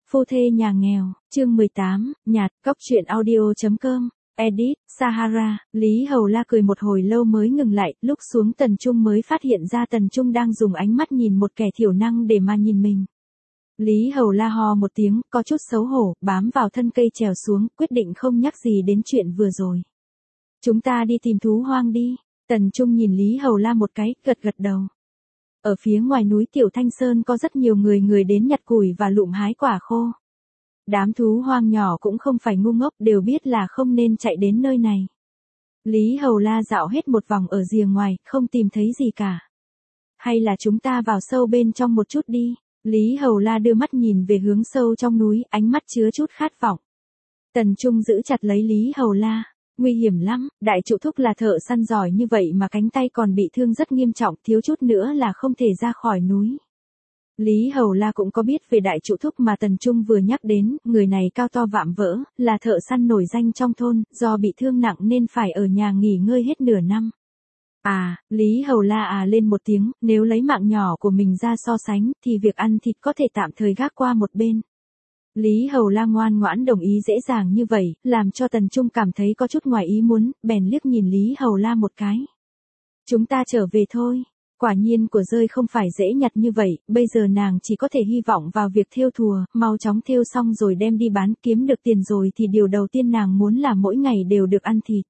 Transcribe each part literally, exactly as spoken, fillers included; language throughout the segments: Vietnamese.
Phu thê nhà nghèo, chương mười tám, nhạt, cóc truyện audio.com, edit, Sahara, Lý Hầu La cười một hồi lâu mới ngừng lại, lúc xuống Tần Trung mới phát hiện ra Tần Trung đang dùng ánh mắt nhìn một kẻ thiểu năng để mà nhìn mình. Lý Hầu La ho một tiếng, có chút xấu hổ, bám vào thân cây trèo xuống, quyết định không nhắc gì đến chuyện vừa rồi. Chúng ta đi tìm thú hoang đi. Tần Trung nhìn Lý Hầu La một cái, gật gật đầu. Ở phía ngoài núi Tiểu Thanh Sơn có rất nhiều người người đến nhặt củi và lụm hái quả khô. Đám thú hoang nhỏ cũng không phải ngu ngốc, đều biết là không nên chạy đến nơi này. Lý Hầu La dạo hết một vòng ở rìa ngoài, không tìm thấy gì cả. Hay là chúng ta vào sâu bên trong một chút đi. Lý Hầu La đưa mắt nhìn về hướng sâu trong núi, ánh mắt chứa chút khát vọng. Tần Trung giữ chặt lấy Lý Hầu La. Nguy hiểm lắm, đại trụ thúc là thợ săn giỏi như vậy mà cánh tay còn bị thương rất nghiêm trọng, thiếu chút nữa là không thể ra khỏi núi. Lý Hầu La cũng có biết về đại trụ thúc mà Tần Trung vừa nhắc đến, người này cao to vạm vỡ, là thợ săn nổi danh trong thôn, do bị thương nặng nên phải ở nhà nghỉ ngơi hết nửa năm. À, Lý Hầu La à lên một tiếng, nếu lấy mạng nhỏ của mình ra so sánh, thì việc ăn thịt có thể tạm thời gác qua một bên. Lý Hầu La ngoan ngoãn đồng ý dễ dàng như vậy, làm cho Tần Trung cảm thấy có chút ngoài ý muốn, bèn liếc nhìn Lý Hầu La một cái. Chúng ta trở về thôi. Quả nhiên của rơi không phải dễ nhặt như vậy, bây giờ nàng chỉ có thể hy vọng vào việc thêu thùa, mau chóng thêu xong rồi đem đi bán, kiếm được tiền rồi thì điều đầu tiên nàng muốn là mỗi ngày đều được ăn thịt.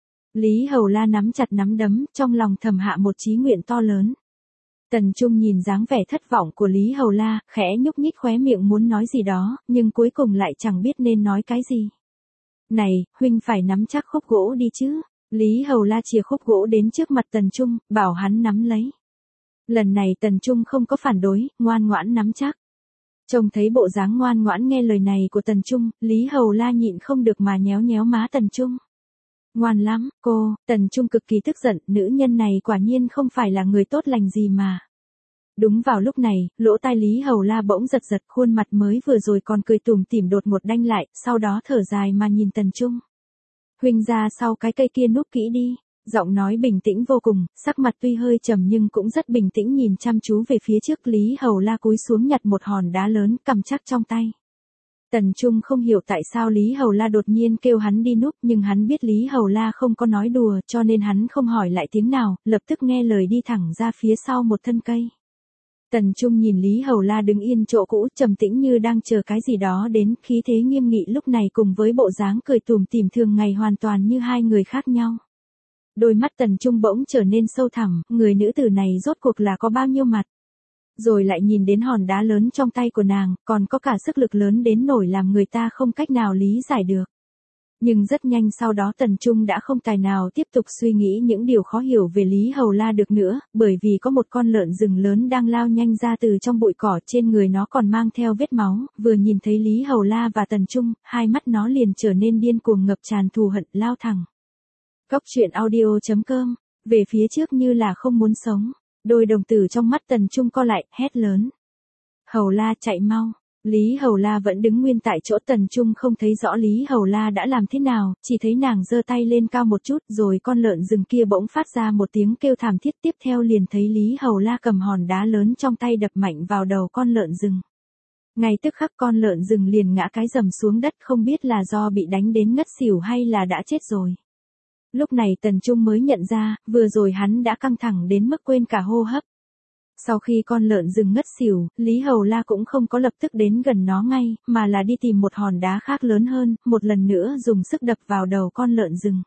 Lý Hầu La nắm chặt nắm đấm, trong lòng thầm hạ một chí nguyện to lớn. Tần Trung nhìn dáng vẻ thất vọng của Lý Hầu La, khẽ nhúc nhích khóe miệng muốn nói gì đó, nhưng cuối cùng lại chẳng biết nên nói cái gì. Này, huynh phải nắm chắc khúc gỗ đi chứ. Lý Hầu La chìa khúc gỗ đến trước mặt Tần Trung, bảo hắn nắm lấy. Lần này Tần Trung không có phản đối, ngoan ngoãn nắm chắc. Trông thấy bộ dáng ngoan ngoãn nghe lời này của Tần Trung, Lý Hầu La nhịn không được mà nhéo nhéo má Tần Trung. Ngoan lắm, cô. Tần Trung cực kỳ tức giận, nữ nhân này quả nhiên không phải là người tốt lành gì mà. Đúng vào lúc này, lỗ tai Lý Hầu La bỗng giật giật, khuôn mặt mới vừa rồi còn cười tủm tỉm đột một đanh lại, sau đó thở dài mà nhìn Tần Trung. Huynh ra sau cái cây kia núp kỹ đi. Giọng nói bình tĩnh vô cùng, sắc mặt tuy hơi trầm nhưng cũng rất bình tĩnh nhìn chăm chú về phía trước. Lý Hầu La cúi xuống nhặt một hòn đá lớn, cầm chắc trong tay. Tần Trung không hiểu tại sao Lý Hầu La đột nhiên kêu hắn đi núp, nhưng hắn biết Lý Hầu La không có nói đùa, cho nên hắn không hỏi lại tiếng nào, lập tức nghe lời đi thẳng ra phía sau một thân cây. Tần Trung nhìn Lý Hầu La đứng yên chỗ cũ, trầm tĩnh như đang chờ cái gì đó đến, khí thế nghiêm nghị lúc này cùng với bộ dáng cười tủm tỉm thường ngày hoàn toàn như hai người khác nhau. Đôi mắt Tần Trung bỗng trở nên sâu thẳm, người nữ tử này rốt cuộc là có bao nhiêu mặt. Rồi lại nhìn đến hòn đá lớn trong tay của nàng, còn có cả sức lực lớn đến nổi làm người ta không cách nào lý giải được. Nhưng rất nhanh sau đó Tần Trung đã không tài nào tiếp tục suy nghĩ những điều khó hiểu về Lý Hầu La được nữa, bởi vì có một con lợn rừng lớn đang lao nhanh ra từ trong bụi cỏ, trên người nó còn mang theo vết máu, vừa nhìn thấy Lý Hầu La và Tần Trung, hai mắt nó liền trở nên điên cuồng ngập tràn thù hận lao thẳng. Cóc truyện audio.com, về phía trước như là không muốn sống, đôi đồng tử trong mắt Tần Trung co lại, hét lớn. Hầu La chạy mau. Lý Hầu La vẫn đứng nguyên tại chỗ, Tần Trung không thấy rõ Lý Hầu La đã làm thế nào, chỉ thấy nàng giơ tay lên cao một chút rồi con lợn rừng kia bỗng phát ra một tiếng kêu thảm thiết, tiếp theo liền thấy Lý Hầu La cầm hòn đá lớn trong tay đập mạnh vào đầu con lợn rừng. Ngay tức khắc con lợn rừng liền ngã cái rầm xuống đất, không biết là do bị đánh đến ngất xỉu hay là đã chết rồi. Lúc này Tần Trung mới nhận ra, vừa rồi hắn đã căng thẳng đến mức quên cả hô hấp. Sau khi con lợn rừng ngất xỉu, Lý Hầu La cũng không có lập tức đến gần nó ngay, mà là đi tìm một hòn đá khác lớn hơn, một lần nữa dùng sức đập vào đầu con lợn rừng.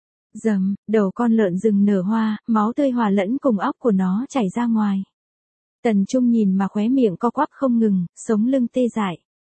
Dầm, đầu con lợn rừng nở hoa, máu tươi hòa lẫn cùng óc của nó chảy ra ngoài. Tần Trung nhìn mà khóe miệng co quắp không ngừng, sống lưng tê dại.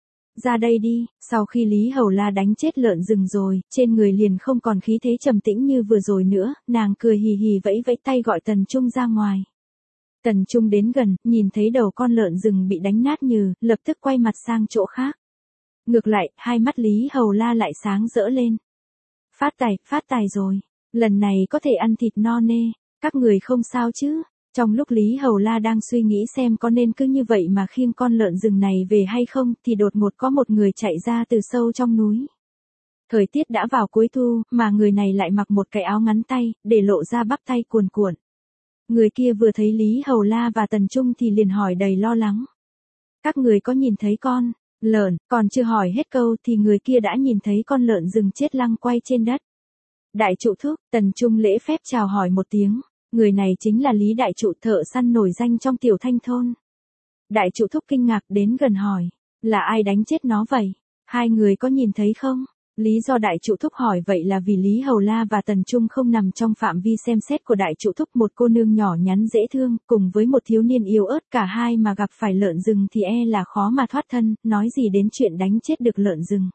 Ra đây đi. Sau khi Lý Hầu La đánh chết lợn rừng rồi, trên người liền không còn khí thế trầm tĩnh như vừa rồi nữa, nàng cười hì hì vẫy vẫy tay gọi Tần Trung ra ngoài. Tần Trung đến gần, nhìn thấy đầu con lợn rừng bị đánh nát nhừ, lập tức quay mặt sang chỗ khác. Ngược lại, hai mắt Lý Hầu La lại sáng rỡ lên. Phát tài, phát tài rồi. Lần này có thể ăn thịt no nê. Các người không sao chứ? Trong lúc Lý Hầu La đang suy nghĩ xem có nên cứ như vậy mà khiêng con lợn rừng này về hay không, thì đột ngột có một người chạy ra từ sâu trong núi. Thời tiết đã vào cuối thu, mà người này lại mặc một cái áo ngắn tay, để lộ ra bắp tay cuồn cuộn. Người kia vừa thấy Lý Hầu La và Tần Trung thì liền hỏi đầy lo lắng. Các người có nhìn thấy con Lợn, còn chưa hỏi hết câu thì người kia đã nhìn thấy con lợn rừng chết lăng quay trên đất. Đại trụ thúc, Tần Trung lễ phép chào hỏi một tiếng, người này chính là Lý đại trụ thợ săn nổi danh trong Tiểu Thanh thôn. Đại trụ thúc kinh ngạc đến gần hỏi, là ai đánh chết nó vậy? Hai người có nhìn thấy không? Lý do đại trụ thúc hỏi vậy là vì Lý Hầu La và Tần Trung không nằm trong phạm vi xem xét của đại trụ thúc, một cô nương nhỏ nhắn dễ thương, cùng với một thiếu niên yếu ớt, cả hai mà gặp phải lợn rừng thì e là khó mà thoát thân, nói gì đến chuyện đánh chết được lợn rừng.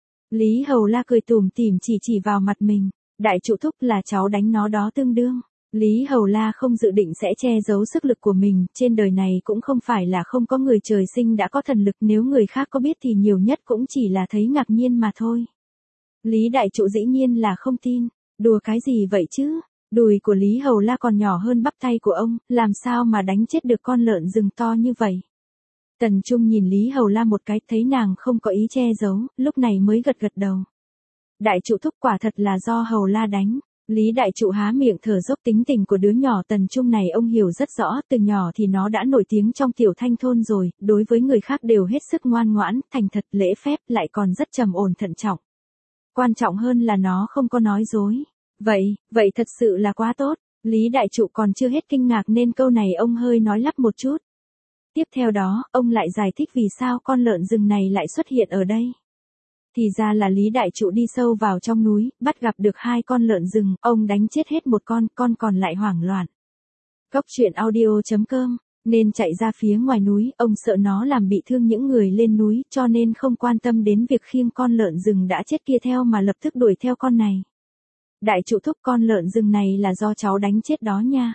Lý Hầu La cười tủm tỉm chỉ chỉ vào mặt mình, đại trụ thúc là cháu đánh nó đó tương đương. Lý Hầu La không dự định sẽ che giấu sức lực của mình, trên đời này cũng không phải là không có người trời sinh đã có thần lực, nếu người khác có biết thì nhiều nhất cũng chỉ là thấy ngạc nhiên mà thôi. Lý đại trụ dĩ nhiên là không tin, đùa cái gì vậy chứ, đùi của Lý Hầu La còn nhỏ hơn bắp tay của ông, làm sao mà đánh chết được con lợn rừng to như vậy. Tần Trung nhìn Lý Hầu La một cái, thấy nàng không có ý che giấu, lúc này mới gật gật đầu. Đại trụ thúc quả thật là do Hầu La đánh. Lý đại trụ há miệng thở dốc, tính tình của đứa nhỏ Tần Trung này ông hiểu rất rõ, từ nhỏ thì nó đã nổi tiếng trong Tiểu Thanh thôn rồi, đối với người khác đều hết sức ngoan ngoãn, thành thật, lễ phép, lại còn rất trầm ổn thận trọng. Quan trọng hơn là nó không có nói dối. Vậy, vậy thật sự là quá tốt. Lý đại trụ còn chưa hết kinh ngạc nên câu này ông hơi nói lắp một chút. Tiếp theo đó, ông lại giải thích vì sao con lợn rừng này lại xuất hiện ở đây. Thì ra là Lý đại trụ đi sâu vào trong núi, bắt gặp được hai con lợn rừng, ông đánh chết hết một con, con còn lại hoảng loạn. Cốc truyện audio chấm com, nên chạy ra phía ngoài núi, ông sợ nó làm bị thương những người lên núi, cho nên không quan tâm đến việc khiêng con lợn rừng đã chết kia theo mà lập tức đuổi theo con này. Đại trụ thúc, con lợn rừng này là do cháu đánh chết đó nha.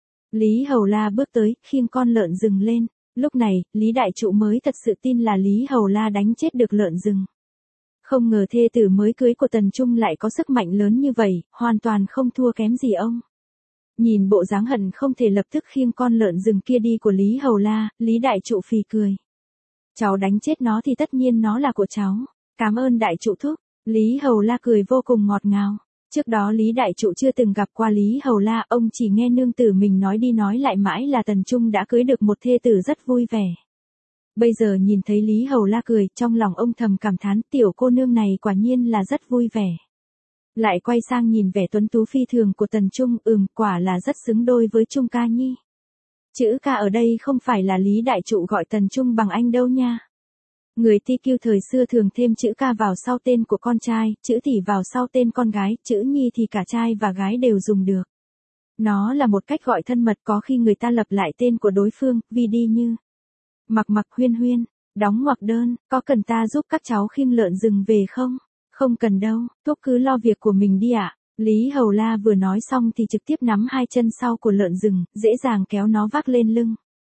Lý Hầu La bước tới, khiêng con lợn rừng lên, lúc này, Lý đại trụ mới thật sự tin là Lý Hầu La đánh chết được lợn rừng. Không ngờ thê tử mới cưới của Tần Trung lại có sức mạnh lớn như vậy, hoàn toàn không thua kém gì ông. Nhìn bộ dáng hận không thể lập tức khiêng con lợn rừng kia đi của Lý Hầu La, Lý đại trụ phì cười. Cháu đánh chết nó thì tất nhiên nó là của cháu. Cảm ơn đại trụ thúc. Lý Hầu La cười vô cùng ngọt ngào. Trước đó Lý đại trụ chưa từng gặp qua Lý Hầu La, ông chỉ nghe nương tử mình nói đi nói lại mãi là Tần Trung đã cưới được một thê tử rất vui vẻ. Bây giờ nhìn thấy Lý Hầu La cười, trong lòng ông thầm cảm thán, tiểu cô nương này quả nhiên là rất vui vẻ. Lại quay sang nhìn vẻ tuấn tú phi thường của Tần Trung, ừm, quả là rất xứng đôi với Trung ca nhi. Chữ ca ở đây không phải là Lý đại trụ gọi Tần Trung bằng anh đâu nha. Người ti kiu thời xưa thường thêm chữ ca vào sau tên của con trai, chữ tỷ vào sau tên con gái, chữ nhi thì cả trai và gái đều dùng được. Nó là một cách gọi thân mật, có khi người ta lặp lại tên của đối phương, vì đi như Mặc Mặc, Huyên Huyên, đóng ngoặc đơn, có cần ta giúp các cháu khiêng lợn rừng về không? Không cần đâu, thúc cứ lo việc của mình đi ạ. Lý Hầu La vừa nói xong thì trực tiếp nắm hai chân sau của lợn rừng, dễ dàng kéo nó vác lên lưng.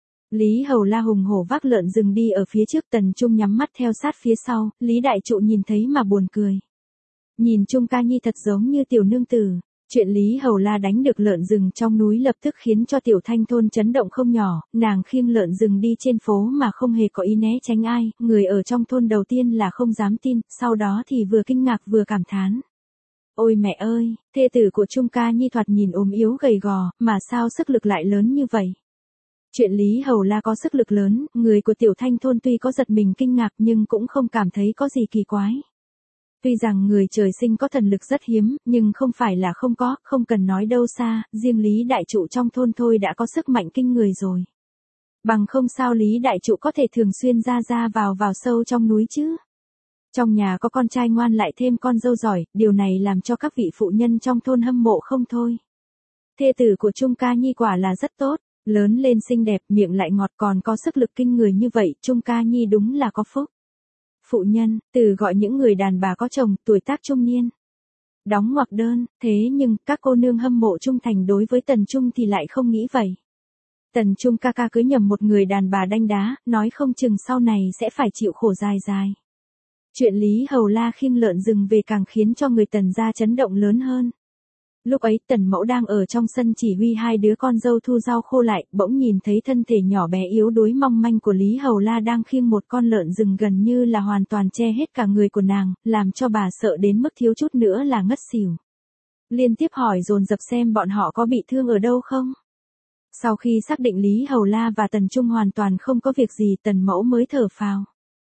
Lý Hầu La hùng hổ vác lợn rừng đi ở phía trước, Tần Trung nhắm mắt theo sát phía sau, Lý đại trụ nhìn thấy mà buồn cười. Nhìn Trung ca nhi thật giống như tiểu nương tử. Chuyện Lý Hầu La đánh được lợn rừng trong núi lập tức khiến cho Tiểu Thanh thôn chấn động không nhỏ, nàng khiêng lợn rừng đi trên phố mà không hề có ý né tránh ai, người ở trong thôn đầu tiên là không dám tin, sau đó thì vừa kinh ngạc vừa cảm thán. Ôi mẹ ơi, thê tử của Trung ca nhi thoạt nhìn ốm yếu gầy gò, mà sao sức lực lại lớn như vậy? Chuyện Lý Hầu La có sức lực lớn, người của Tiểu Thanh thôn tuy có giật mình kinh ngạc nhưng cũng không cảm thấy có gì kỳ quái. Tuy rằng người trời sinh có thần lực rất hiếm, nhưng không phải là không có, không cần nói đâu xa, riêng Lý đại trụ trong thôn thôi đã có sức mạnh kinh người rồi. Bằng không sao Lý đại trụ có thể thường xuyên ra ra vào vào sâu trong núi chứ. Trong nhà có con trai ngoan lại thêm con dâu giỏi, điều này làm cho các vị phụ nhân trong thôn hâm mộ không thôi. Thê tử của Trung ca nhi quả là rất tốt, lớn lên xinh đẹp, miệng lại ngọt, còn có sức lực kinh người như vậy, Trung ca nhi đúng là có phúc. Phụ nhân, từ gọi những người đàn bà có chồng, tuổi tác trung niên. Đóng ngoặc đơn, thế nhưng, các cô nương hâm mộ trung thành đối với Tần Trung thì lại không nghĩ vậy. Tần Trung ca ca cưới nhầm một người đàn bà đanh đá, nói không chừng sau này sẽ phải chịu khổ dài dài. Chuyện Lý Hầu La khiêng lợn rừng về càng khiến cho người Tần gia chấn động lớn hơn. Lúc ấy Tần Mẫu đang ở trong sân chỉ huy hai đứa con dâu thu rau khô lại, bỗng nhìn thấy thân thể nhỏ bé yếu đuối mong manh của Lý Hầu La đang khiêng một con lợn rừng gần như là hoàn toàn che hết cả người của nàng, làm cho bà sợ đến mức thiếu chút nữa là ngất xỉu. Liên tiếp hỏi dồn dập xem bọn họ có bị thương ở đâu không. Sau khi xác định Lý Hầu La và Tần Trung hoàn toàn không có việc gì, Tần Mẫu mới thở phào.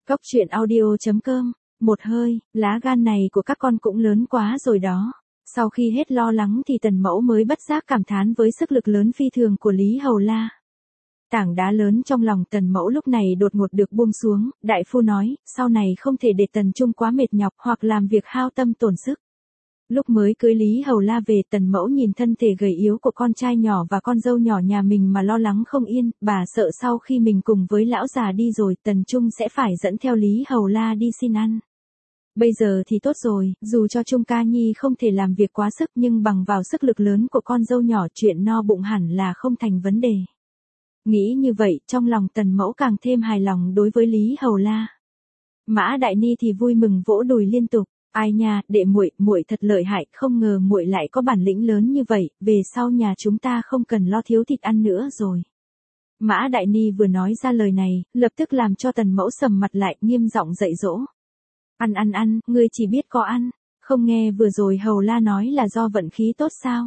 Cốc truyện audio chấm com. Một hơi, lá gan này của các con cũng lớn quá rồi đó. Sau khi hết lo lắng thì Tần Mẫu mới bất giác cảm thán với sức lực lớn phi thường của Lý Hầu La. Tảng đá lớn trong lòng Tần Mẫu lúc này đột ngột được buông xuống, đại phu nói, sau này không thể để Tần Trung quá mệt nhọc hoặc làm việc hao tâm tổn sức. Lúc mới cưới Lý Hầu La về, Tần Mẫu nhìn thân thể gầy yếu của con trai nhỏ và con dâu nhỏ nhà mình mà lo lắng không yên, bà sợ sau khi mình cùng với lão già đi rồi, Tần Trung sẽ phải dẫn theo Lý Hầu La đi xin ăn. Bây giờ thì tốt rồi, dù cho Trung Ca Nhi không thể làm việc quá sức nhưng bằng vào sức lực lớn của con dâu nhỏ, chuyện no bụng hẳn là không thành vấn đề. Nghĩ như vậy, trong lòng Tần Mẫu càng thêm hài lòng đối với Lý Hầu La. Mã Đại Ni thì vui mừng vỗ đùi liên tục. Ai nha, đệ muội, muội thật lợi hại, không ngờ muội lại có bản lĩnh lớn như vậy, về sau nhà chúng ta không cần lo thiếu thịt ăn nữa rồi. Mã Đại Ni vừa nói ra lời này, lập tức làm cho Tần Mẫu sầm mặt lại, nghiêm giọng dạy dỗ. Ăn ăn ăn, ngươi chỉ biết có ăn, không nghe vừa rồi Hầu La nói là do vận khí tốt sao?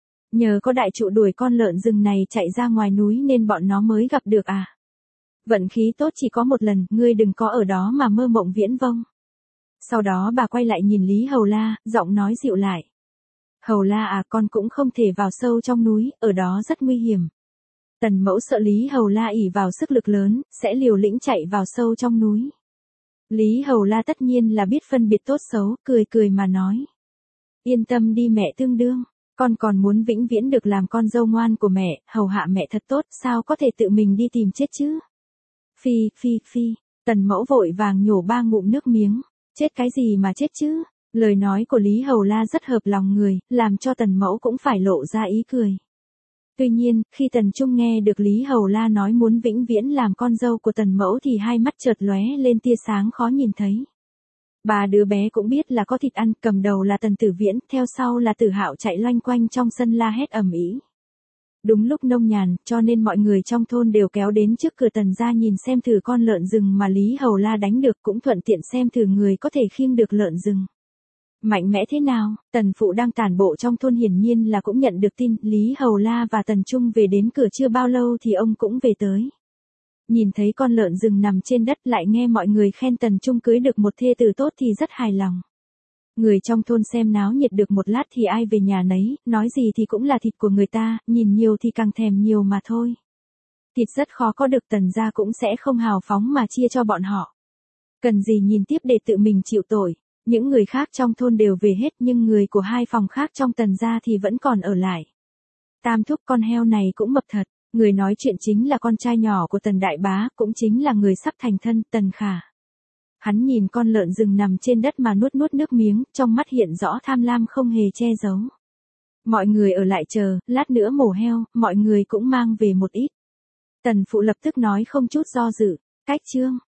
Nhờ có đại trụ đuổi con lợn rừng này chạy ra ngoài núi nên bọn nó mới gặp được à? Vận khí tốt chỉ có một lần, ngươi đừng có ở đó mà mơ mộng viễn vông. Sau đó bà quay lại nhìn Lý Hầu La, giọng nói dịu lại. Hầu La à, con cũng không thể vào sâu trong núi, ở đó rất nguy hiểm. Tần Mẫu sợ Lý Hầu La ỷ vào sức lực lớn, sẽ liều lĩnh chạy vào sâu trong núi. Lý Hầu La tất nhiên là biết phân biệt tốt xấu, cười cười mà nói. Yên tâm đi mẹ tương đương, con còn muốn vĩnh viễn được làm con dâu ngoan của mẹ, hầu hạ mẹ thật tốt, sao có thể tự mình đi tìm chết chứ? Phi, phi, phi, Tần Mẫu vội vàng nhổ ba ngụm nước miếng. Chết cái gì mà chết chứ? Lời nói của Lý Hầu La rất hợp lòng người, làm cho Tần Mẫu cũng phải lộ ra ý cười. Tuy nhiên, khi Tần Trung nghe được Lý Hầu La nói muốn vĩnh viễn làm con dâu của Tần Mẫu thì hai mắt chợt lóe lên tia sáng khó nhìn thấy. Ba đứa bé cũng biết là có thịt ăn, cầm đầu là Tần Tử Viễn, theo sau là Tử Hạo chạy loanh quanh trong sân la hét ầm ĩ. Đúng lúc nông nhàn, cho nên mọi người trong thôn đều kéo đến trước cửa Tần gia nhìn xem thử con lợn rừng mà Lý Hầu La đánh được, cũng thuận tiện xem thử người có thể khiêng được lợn rừng. Mạnh mẽ thế nào? Tần phụ đang tản bộ trong thôn hiển nhiên là cũng nhận được tin, Lý Hầu La và Tần Trung về đến cửa chưa bao lâu thì ông cũng về tới. Nhìn thấy con lợn rừng nằm trên đất, lại nghe mọi người khen Tần Trung cưới được một thê tử tốt thì rất hài lòng. Người trong thôn xem náo nhiệt được một lát thì ai về nhà nấy, nói gì thì cũng là thịt của người ta, nhìn nhiều thì càng thèm nhiều mà thôi. Thịt rất khó có được, Tần gia cũng sẽ không hào phóng mà chia cho bọn họ. Cần gì nhìn tiếp để tự mình chịu tội. Những người khác trong thôn đều về hết nhưng người của hai phòng khác trong Tần gia thì vẫn còn ở lại. Tam thúc, con heo này cũng mập thật. Người nói chuyện chính là con trai nhỏ của Tần đại bá, cũng chính là người sắp thành thân, Tần Khả. Hắn nhìn con lợn rừng nằm trên đất mà nuốt nuốt nước miếng, trong mắt hiện rõ tham lam không hề che giấu. Mọi người ở lại chờ, lát nữa mổ heo, mọi người cũng mang về một ít. Tần phụ lập tức nói không chút do dự, cách chương.